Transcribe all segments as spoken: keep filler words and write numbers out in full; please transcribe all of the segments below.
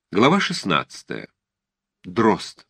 Глава шестнадцатая. Дрозд.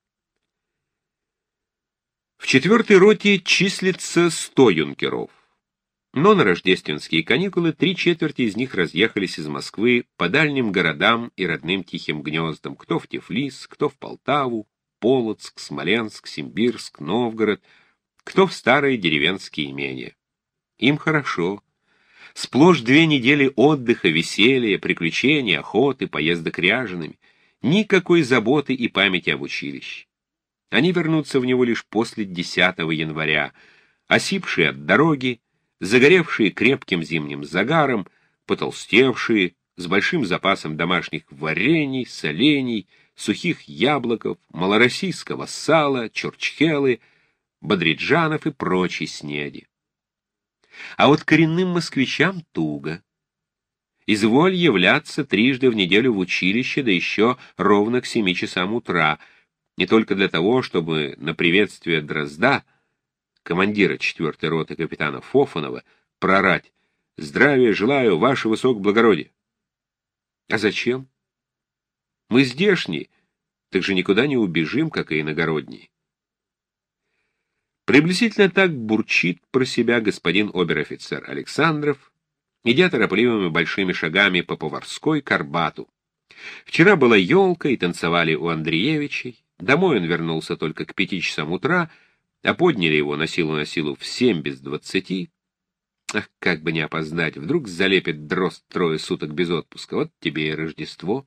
В четвертой роте числится сто юнкеров. Но на рождественские каникулы три четверти из них разъехались из Москвы по дальним городам и родным тихим гнездам, кто в Тифлис, кто в Полтаву, Полоцк, Смоленск, Симбирск, Новгород, кто в старые деревенские имения. Им хорошо. Сплошь две недели отдыха, веселья, приключений, охоты, поездок ряжеными. Никакой заботы и памяти об училище. Они вернутся в него лишь после десятого января, осипшие от дороги, загоревшие крепким зимним загаром, потолстевшие, с большим запасом домашних варений, солений, сухих яблоков, малороссийского сала, чурчхелы, бадриджанов и прочей снеди. А вот коренным москвичам туго. Изволь являться трижды в неделю в училище, да еще ровно к семи часам утра, не только для того, чтобы на приветствие Дрозда, командира четвертой роты капитана Фофанова, прорать: «Здравия желаю, ваше высокоблагородие». А зачем? Мы здешние, так же никуда не убежим, как и иногородние. Приблизительно так бурчит про себя господин обер-офицер Александров, идя торопливыми большими шагами по Поварской к Арбату. Вчера была елка, и танцевали у Андреевичей. Домой он вернулся только к пяти часам утра, а подняли его на силу на силу в семь без двадцати. Ах, как бы не опоздать, вдруг залепит Дрозд трое суток без отпуска. Вот тебе и Рождество.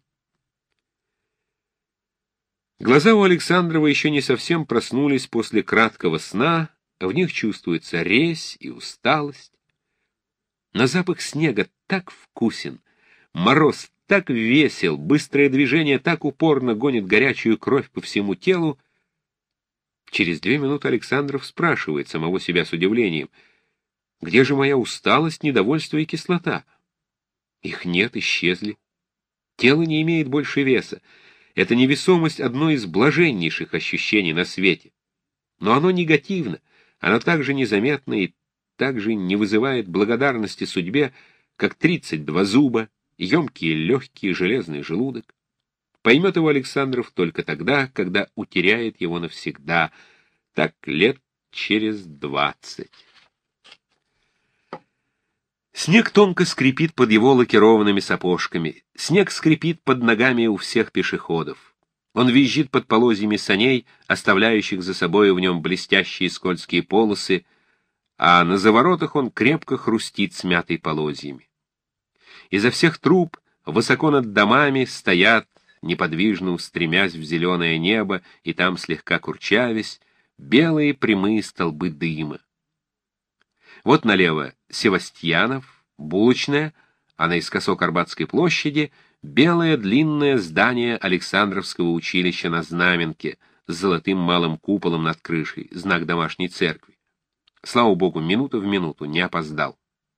Глаза у Александрова еще не совсем проснулись после краткого сна, в них чувствуется резь и усталость. Но запах снега так вкусен, мороз так весел, быстрое движение так упорно гонит горячую кровь по всему телу. Через две минуты Александров спрашивает самого себя с удивлением: где же моя усталость, недовольство и кислота? Их нет, исчезли. Тело не имеет больше веса. Эта невесомость — одно из блаженнейших ощущений на свете. Но оно негативно, оно так же незаметно и так же не вызывает благодарности судьбе, как тридцать два зуба, емкий легкий железный желудок. Поймет его Александров только тогда, когда утеряет его навсегда, так лет через двадцать. Снег тонко скрипит под его лакированными сапожками. Снег скрипит под ногами у всех пешеходов. Он визжит под полозьями саней, оставляющих за собой в нем блестящие скользкие полосы, а на заворотах он крепко хрустит смятой полозьями. Изо всех труб высоко над домами стоят, неподвижно устремясь в зеленое небо и там слегка курчавясь, белые прямые столбы дыма. Вот налево Севастьянов, булочная, а наискосок Арбатской площади белое длинное здание Александровского училища на Знаменке с золотым малым куполом над крышей, знак домашней церкви. Слава богу, минута в минуту, не опоздал.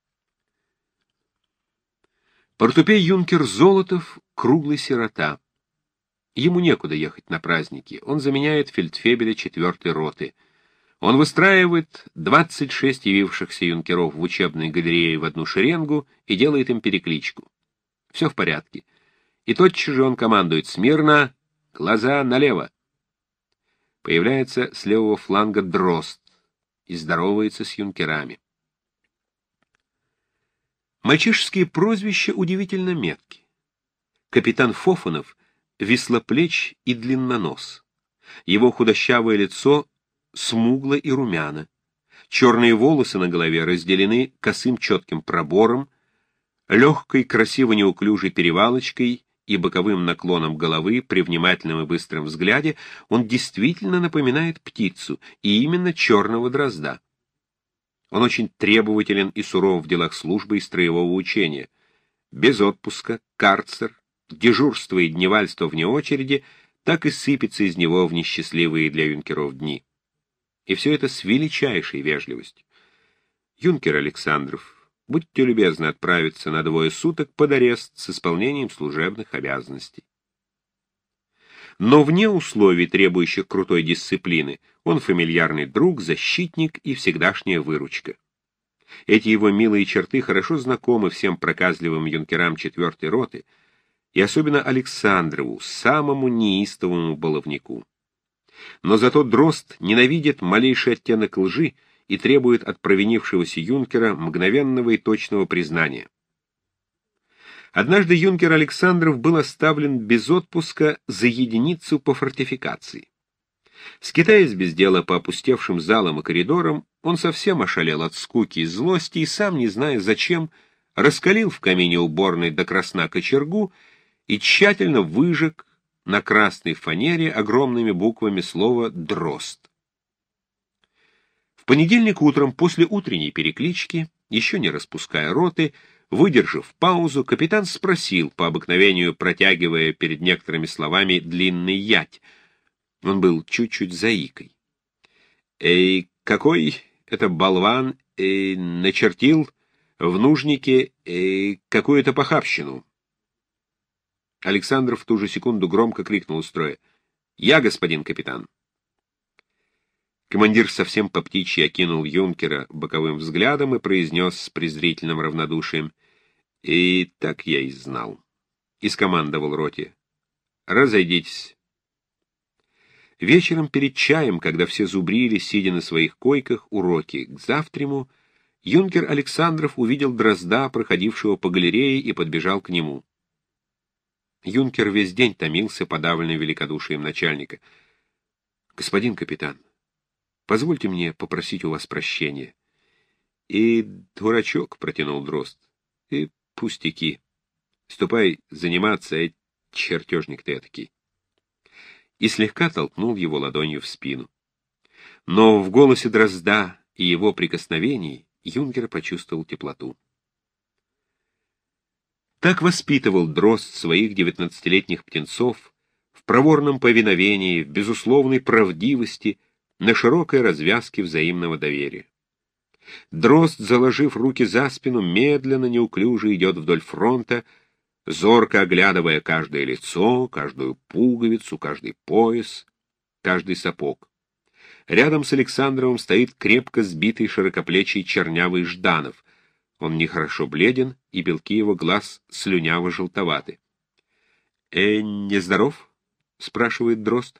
Портупей юнкер Золотов — круглый сирота. Ему некуда ехать на праздники, он заменяет фельдфебеля четвертой роты. Он выстраивает двадцать шесть явившихся юнкеров в учебной галерее в одну шеренгу и делает им перекличку. Все в порядке. И тотчас же он командует: смирно, глаза налево. Появляется с левого фланга Дрозд и здоровается с юнкерами. Мальчишеские прозвища удивительно метки. Капитан Фофанов — веслоплеч и длиннонос. Его худощавое лицо смугло и румяно. Черные волосы на голове разделены косым четким пробором, легкой, красиво неуклюжей перевалочкой и боковым наклоном головы при внимательном и быстром взгляде он действительно напоминает птицу, и именно черного дрозда. Он очень требователен и суров в делах службы и строевого учения. Без отпуска, карцер, дежурство и дневальство вне очереди так и сыпется из него в несчастливые для юнкеров дни. И все это с величайшей вежливостью. Юнкер Александров, будьте любезны отправиться на двое суток под арест с исполнением служебных обязанностей. Но вне условий, требующих крутой дисциплины, он фамильярный друг, защитник и всегдашняя выручка. Эти его милые черты хорошо знакомы всем проказливым юнкерам четвертой роты, и особенно Александрову, самому неистовому баловнику. Но зато Дрозд ненавидит малейший оттенок лжи и требует от провинившегося юнкера мгновенного и точного признания. Однажды юнкер Александров был оставлен без отпуска за единицу по фортификации. Скитаясь без дела по опустевшим залам и коридорам, он совсем ошалел от скуки и злости и, сам не зная зачем, раскалил в камине уборной до красна кочергу и тщательно выжег на красной фанере огромными буквами слово «Дрозд». В понедельник утром, после утренней переклички, еще не распуская роты, выдержав паузу, капитан спросил, по обыкновению протягивая перед некоторыми словами длинный ять. Он был чуть-чуть заикой. «Эй, какой это болван эй, начертил в нужнике эй, какую-то похабщину?» Александров в ту же секунду громко крикнул из строя: «Я, господин капитан!» Командир совсем по птичьи окинул юнкера боковым взглядом и произнес с презрительным равнодушием: «И так я и знал». И скомандовал роте: «Разойдитесь». Вечером перед чаем, когда все зубрили, сидя на своих койках у роти к завтраму, юнкер Александров увидел Дрозда, проходившего по галерее, и подбежал к нему. Юнкер весь день томился, подавленный великодушием начальника. «Господин капитан, позвольте мне попросить у вас прощения». «И дурачок», — протянул Дрозд, — «и пустяки. Ступай заниматься, э, чертежник ты этакий». И слегка толкнул его ладонью в спину. Но в голосе Дрозда и его прикосновений юнкер почувствовал теплоту. Так воспитывал Дрозд своих девятнадцатилетних птенцов в проворном повиновении, в безусловной правдивости, на широкой развязке взаимного доверия. Дрозд, заложив руки за спину, медленно, неуклюже идет вдоль фронта, зорко оглядывая каждое лицо, каждую пуговицу, каждый пояс, каждый сапог. Рядом с Александровым стоит крепко сбитый широкоплечий чернявый Жданов. Он нехорошо бледен, и белки его глаз слюняво-желтоваты. — Э, нездоров? — спрашивает Дрозд.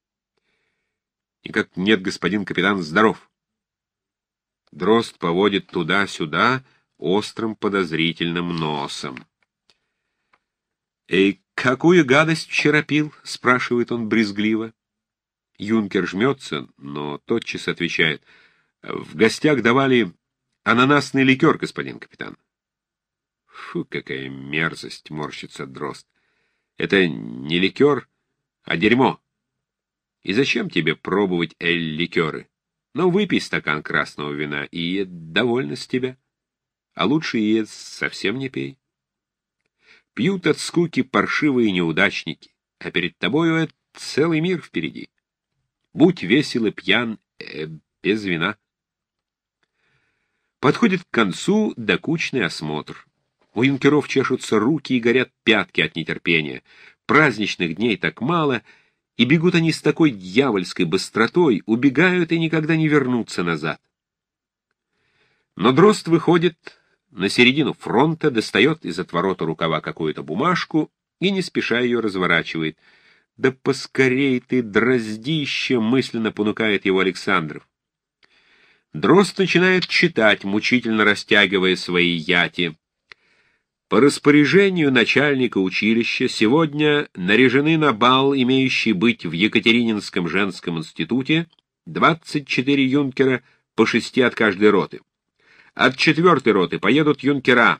— Никак нет, господин капитан, здоров. Дрозд поводит туда-сюда острым подозрительным носом. — Эй, какую гадость вчера пил? — спрашивает он брезгливо. Юнкер жмется, но тотчас отвечает: — В гостях давали ананасный ликер, господин капитан. — Фу, какая мерзость! — морщится Дрозд. — Это не ликер, а дерьмо. И зачем тебе пробовать эль-ликеры? Ну, выпей стакан красного вина, и довольно с тебя. А лучше и совсем не пей. Пьют от скуки паршивые неудачники, а перед тобою целый мир впереди. Будь весел и пьян, э, без вина. Подходит к концу докучный осмотр. У юнкеров чешутся руки и горят пятки от нетерпения. Праздничных дней так мало, и бегут они с такой дьявольской быстротой, убегают и никогда не вернутся назад. Но Дрозд выходит на середину фронта, достает из отворота рукава какую-то бумажку и не спеша ее разворачивает. «Да поскорей ты, Дроздище!» — мысленно понукает его Александров. Дрозд начинает читать, мучительно растягивая свои яти. По распоряжению начальника училища сегодня наряжены на бал, имеющий быть в Екатерининском женском институте, двадцать четыре юнкера, по шести от каждой роты. От четвертой роты поедут юнкера.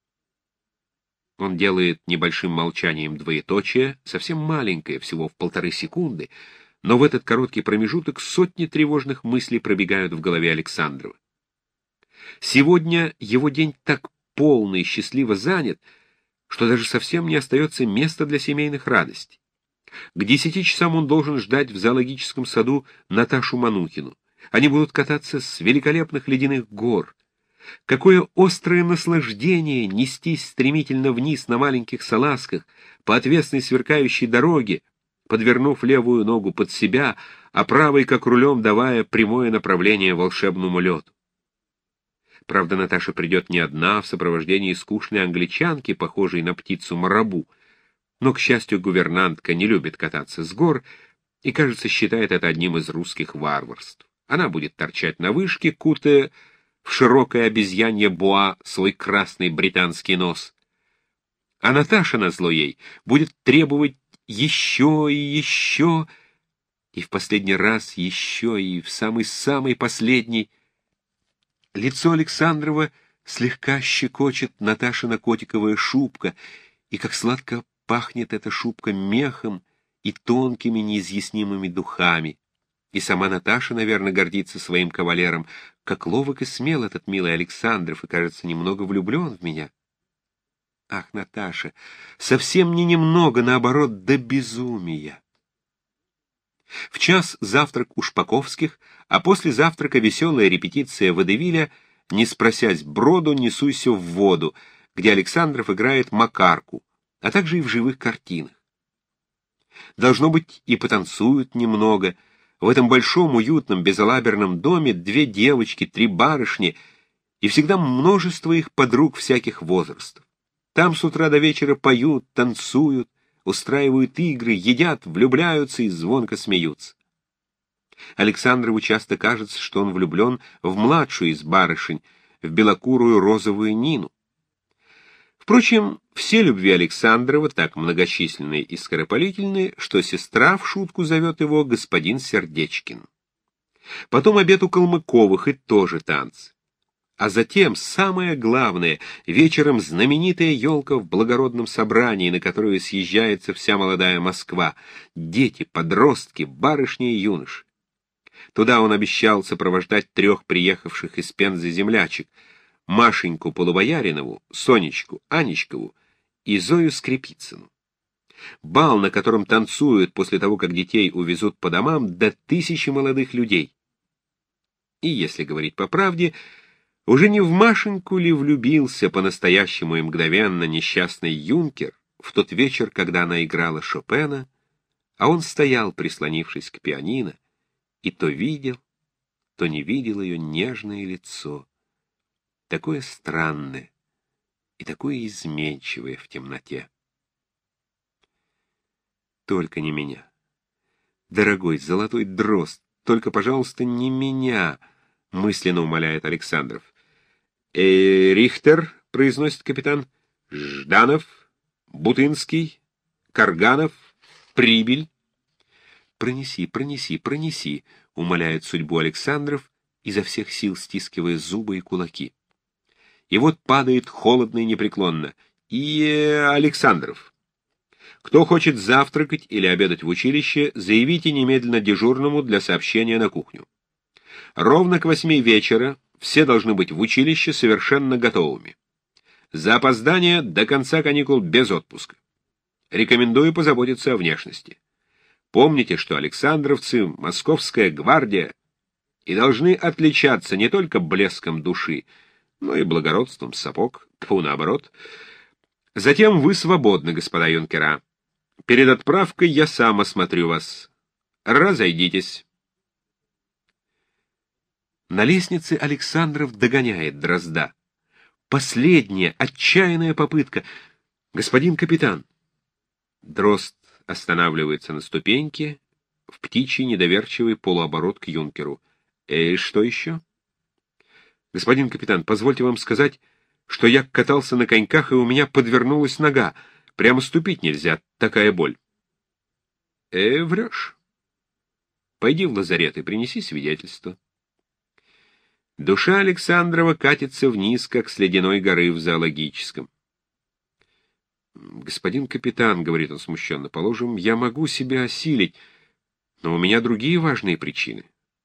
Он делает небольшим молчанием двоеточие, совсем маленькое, всего в полторы секунды, но в этот короткий промежуток сотни тревожных мыслей пробегают в голове Александрова. Сегодня его день так полно и счастливо занят, что даже совсем не остается места для семейных радостей. К десяти часам он должен ждать в зоологическом саду Наташу Манухину. Они будут кататься с великолепных ледяных гор. Какое острое наслаждение нестись стремительно вниз на маленьких салазках по отвесной сверкающей дороге, подвернув левую ногу под себя, а правой как рулем давая прямое направление волшебному лету. Правда, Наташа придет не одна, в сопровождении скучной англичанки, похожей на птицу-марабу. Но, к счастью, гувернантка не любит кататься с гор и, кажется, считает это одним из русских варварств. Она будет торчать на вышке, кутая в широкое обезьянье буа свой красный британский нос. А Наташа, назло ей, будет требовать еще и еще, и в последний раз еще, и в самый-самый последний. Лицо Александрова слегка щекочет Наташина котиковая шубка, и как сладко пахнет эта шубка мехом и тонкими неизъяснимыми духами. И сама Наташа, наверное, гордится своим кавалером. Как ловок и смел этот милый Александров, и, кажется, немного влюблен в меня. Ах, Наташа, совсем не немного, наоборот, до безумия. В час завтрак у Шпаковских, а после завтрака веселая репетиция водевиля «Не спросясь броду, не суйся в воду», где Александров играет Макарку, а также и в живых картинах. Должно быть, и потанцуют немного. В этом большом, уютном, безалаберном доме две девочки, три барышни, и всегда множество их подруг всяких возрастов. Там с утра до вечера поют, танцуют, устраивают игры, едят, влюбляются и звонко смеются. Александрову часто кажется, что он влюблен в младшую из барышень, в белокурую розовую Нину. Впрочем, все любви Александрова так многочисленные и скоропалительные, что сестра в шутку зовет его господин Сердечкин. Потом обед у Калмыковых и тоже танцы. А затем, самое главное, вечером знаменитая елка в благородном собрании, на которую съезжается вся молодая Москва, дети, подростки, барышни и юноши. Туда он обещал сопровождать трех приехавших из Пензы землячек: Машеньку Полубояринову, Сонечку Анечкову и Зою Скрипицыну. Бал, на котором танцуют после того, как детей увезут по домам, до тысячи молодых людей. И, если говорить по правде, уже не в Машеньку ли влюбился по-настоящему и мгновенно несчастный юнкер в тот вечер, когда она играла Шопена, а он стоял, прислонившись к пианино, и то видел, то не видел ее нежное лицо, такое странное и такое изменчивое в темноте. Только не меня. Дорогой золотой дрозд, только, пожалуйста, не меня, — мысленно умоляет Александров. «Э, Рихтер», — произносит капитан, — «Жданов, Бутынский, Карганов, Прибель». «Пронеси, пронеси, пронеси», — умоляет судьбу Александров, изо всех сил стискивая зубы и кулаки. И вот падает холодно и непреклонно. «И э, Александров, кто хочет завтракать или обедать в училище, заявите немедленно дежурному для сообщения на кухню. Ровно к восьми вечера все должны быть в училище совершенно готовыми. За опоздание до конца каникул без отпуска. Рекомендую позаботиться о внешности. Помните, что александровцы — московская гвардия и должны отличаться не только блеском души, но и благородством сапог, тьфу, наоборот. Затем вы свободны, господа юнкера. Перед отправкой я сам осмотрю вас. Разойдитесь». На лестнице Александров догоняет Дрозда. Последняя, отчаянная попытка. «Господин капитан!» Дрозд останавливается на ступеньке, в птичий недоверчивый полуоборот к юнкеру. «И что еще?» «Господин капитан, позвольте вам сказать, что я катался на коньках, и у меня подвернулась нога. Прямо ступить нельзя, такая боль». «Э, врешь. Пойди в лазарет и принеси свидетельство». Душа Александрова катится вниз, как с ледяной горы в зоологическом. «Господин капитан», — говорит он смущенно, — «положим, я могу себя осилить, но у меня другие важные причины».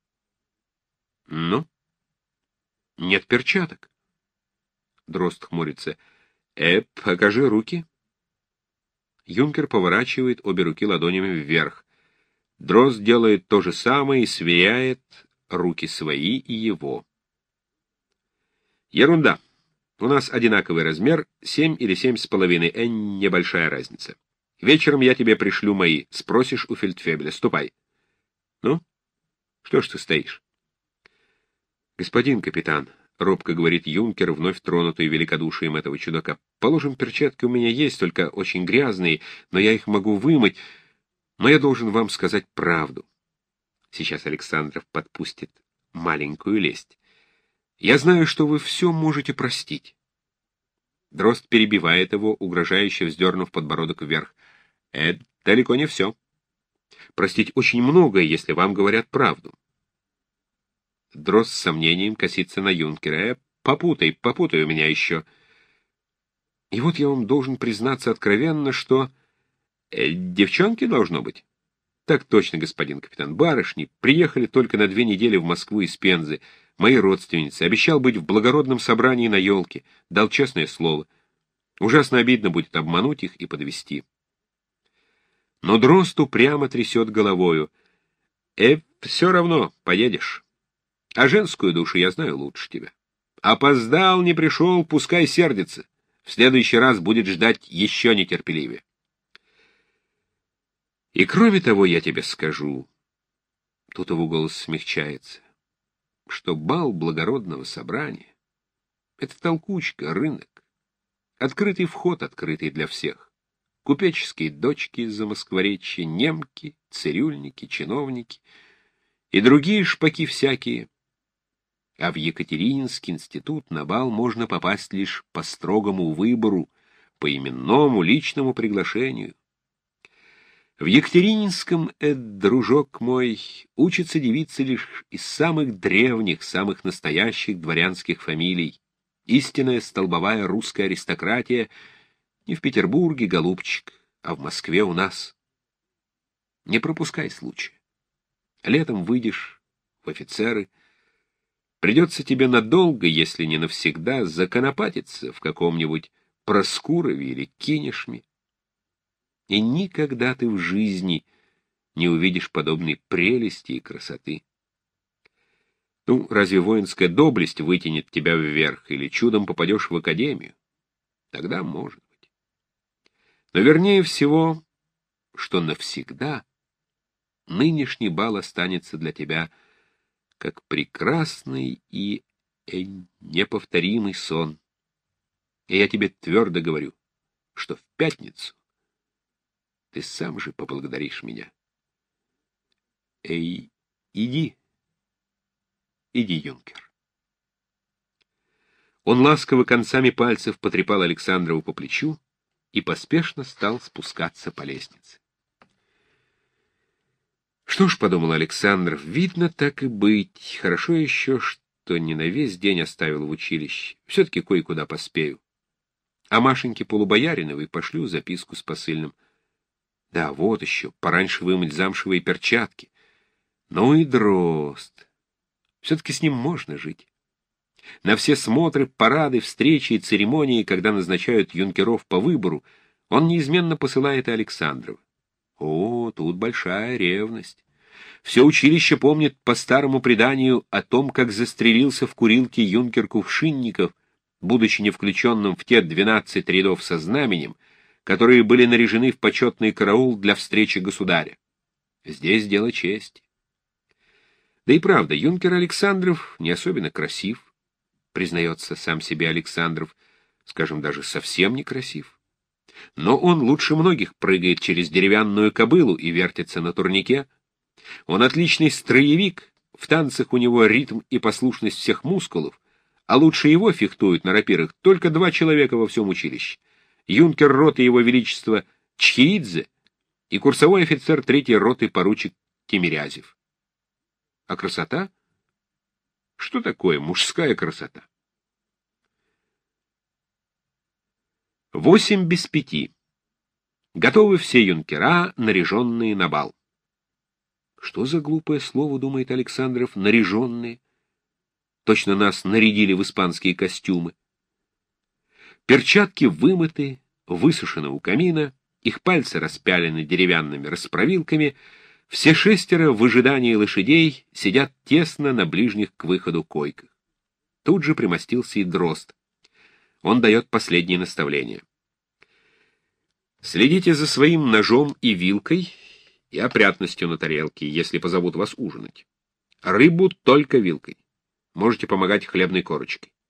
«Ну?» «Нет перчаток». Дрозд хмурится. «Э, покажи руки». Юнкер поворачивает обе руки ладонями вверх. Дрозд делает то же самое и сверяет руки свои и его. «Ерунда. У нас одинаковый размер, семь или семь с половиной, э, небольшая разница. Вечером я тебе пришлю мои, спросишь у фельдфебеля. Ступай». «Ну, что ж ты стоишь?» «Господин капитан, робко говорит юнкер, вновь тронутый великодушием этого чудака. Положим, перчатки у меня есть, только очень грязные, но я их могу вымыть. Но я должен вам сказать правду. Сейчас Александров подпустит маленькую лесть. Я знаю, что вы все можете простить. Дрозд перебивает его, угрожающе вздернув подбородок вверх. Это далеко не все. Простить очень многое, если вам говорят правду. Дрозд с сомнением косится на юнкера. Э, попутай, попутай у меня еще. И вот я вам должен признаться откровенно, что... Э, девчонки должно быть? Так точно, господин капитан. Барышни приехали только на две недели в Москву из Пензы. Мои родственницы. Обещал быть в благородном собрании на елке. Дал честное слово. Ужасно обидно будет обмануть их и подвести. Но Дрозд упрямо трясет головою. Э, все равно, поедешь. А женскую душу я знаю лучше тебя. Опоздал, не пришел, пускай сердится. В следующий раз будет ждать еще нетерпеливее. И кроме того, я тебе скажу, тут его голос смягчается, что бал благородного собрания — это толкучка, рынок, открытый вход, открытый для всех. Купеческие дочки из-за Москворечья, немки, цирюльники, чиновники и другие шпаки всякие. А в Екатерининский институт на бал можно попасть лишь по строгому выбору, по именному личному приглашению. В Екатерининском, эд, дружок мой, учатся девицы лишь из самых древних, самых настоящих дворянских фамилий. Истинная столбовая русская аристократия не в Петербурге, голубчик, а в Москве у нас. Не пропускай случая. Летом выйдешь в офицеры. Придется тебе надолго, если не навсегда, законопатиться в каком-нибудь Проскурове или Кинешме. И никогда ты в жизни не увидишь подобной прелести и красоты. Ну, разве воинская доблесть вытянет тебя вверх, или чудом попадешь в академию? Тогда может быть. Но вернее всего, что навсегда нынешний бал останется для тебя как прекрасный и э, неповторимый сон. И я тебе твердо говорю, что в пятницу ты сам же поблагодаришь меня. Эй, иди, иди, юнкер. Он ласково концами пальцев потрепал Александрову по плечу и поспешно стал спускаться по лестнице. Что ж, — подумал Александров, — видно, так и быть. Хорошо еще, что не на весь день оставил в училище. Все-таки кое-куда поспею. А Машеньке Полубояриновой пошлю записку с посыльным. Да, вот еще, пораньше вымыть замшевые перчатки. Ну и Дрозд. Все-таки с ним можно жить. На все смотры, парады, встречи и церемонии, когда назначают юнкеров по выбору, он неизменно посылает и Александрова. О, тут большая ревность. Все училище помнит по старому преданию о том, как застрелился в курилке юнкер Кувшинников, будучи не включенным в те двенадцать рядов со знаменем, которые были наряжены в почетный караул для встречи государя. Здесь дело чести. Да и правда, юнкер Александров не особенно красив, признается сам себе Александров, скажем, даже совсем некрасив. Но он лучше многих прыгает через деревянную кобылу и вертится на турнике. Он отличный строевик, в танцах у него ритм и послушность всех мускулов, а лучше его фехтуют на рапирах только два человека во всем училище. Юнкер роты его величества Чхиидзе и курсовой офицер третьей роты поручик Тимирязев. А красота? Что такое мужская красота? Восемь без пяти. Готовы все юнкера, наряженные на бал. Что за глупое слово, думает Александров, наряженные? Точно нас нарядили в испанские костюмы. Перчатки вымыты, высушены у камина, их пальцы распялены деревянными расправилками, все шестеро в ожидании лошадей сидят тесно на ближних к выходу койках. Тут же примостился и Дрозд. Он дает последние наставления. Следите за своим ножом и вилкой и опрятностью на тарелке, если позовут вас ужинать. Рыбу только вилкой. Можете помогать хлебной корочкой.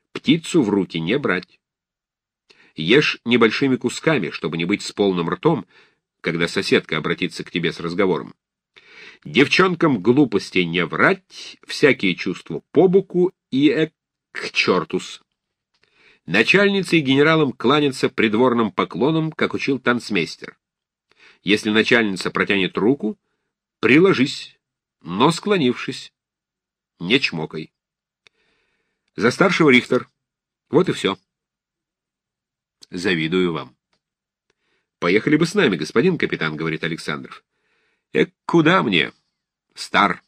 Птицу в руки не брать. Ешь небольшими кусками, чтобы не быть с полным ртом, когда соседка обратится к тебе с разговором. Девчонкам глупостей не врать, всякие чувства по боку и эк к чертус. Начальнице и генералам кланяться придворным поклоном, как учил танцмейстер. Если начальница протянет руку, приложись, но склонившись, не чмокай. За старшего Рихтер. Вот и все. Завидую вам. Поехали бы с нами, господин капитан, говорит Александров. Эк, куда мне? Стар.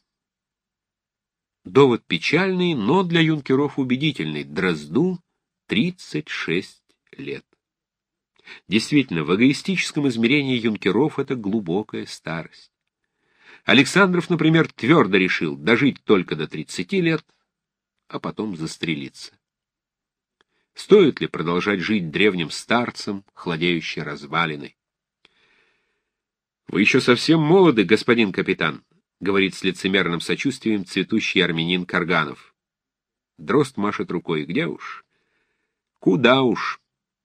Довод печальный, но для юнкеров убедительный. Дрозду тридцать шесть лет. Действительно, в эгоистическом измерении юнкеров это глубокая старость. Александров, например, твердо решил дожить только до тридцати лет, а потом застрелиться. Стоит ли продолжать жить древним старцем, хладеющей развалиной? «Вы еще совсем молоды, господин капитан», — говорит с лицемерным сочувствием цветущий армянин Карганов. Дрозд машет рукой. «Где уж? Куда уж?»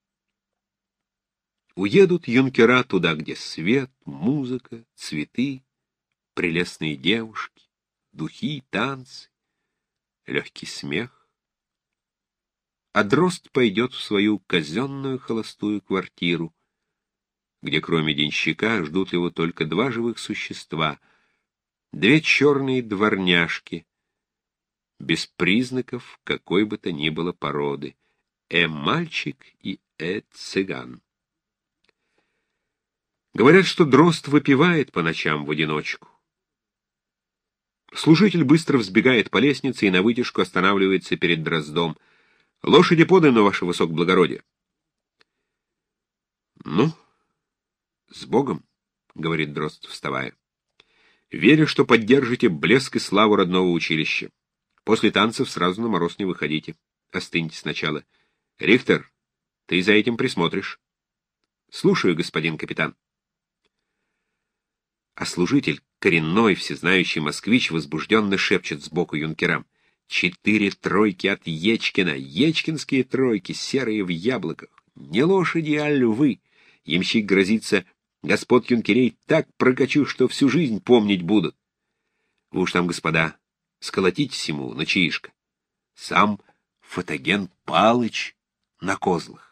Уедут юнкера туда, где свет, музыка, цветы, прелестные девушки, духи, танцы, легкий смех. А Дрозд пойдет в свою казенную холостую квартиру, где кроме денщика ждут его только два живых существа, две черные дворняжки, без признаков какой бы то ни было породы, э-мальчик и э-цыган. Говорят, что Дрозд выпивает по ночам в одиночку. Служитель быстро взбегает по лестнице и навытяжку останавливается перед Дроздом. «Лошади поданы, ваше высокоблагородие». «Ну, с Богом», — говорит Дрозд, вставая. «Верю, что поддержите блеск и славу родного училища. После танцев сразу на мороз не выходите. Остыньте сначала. Рихтер, ты за этим присмотришь». «Слушаю, господин капитан». А служитель, коренной, всезнающий москвич, возбужденно шепчет сбоку юнкерам. «Четыре тройки от Ечкина, ечкинские тройки, серые в яблоках. Не лошади, а львы. Ямщик грозится: господ юнкерей так прокачу, что всю жизнь помнить будут. Вы уж там, господа, сколотитесь ему на чаишко. Сам Фотоген Палыч на козлах».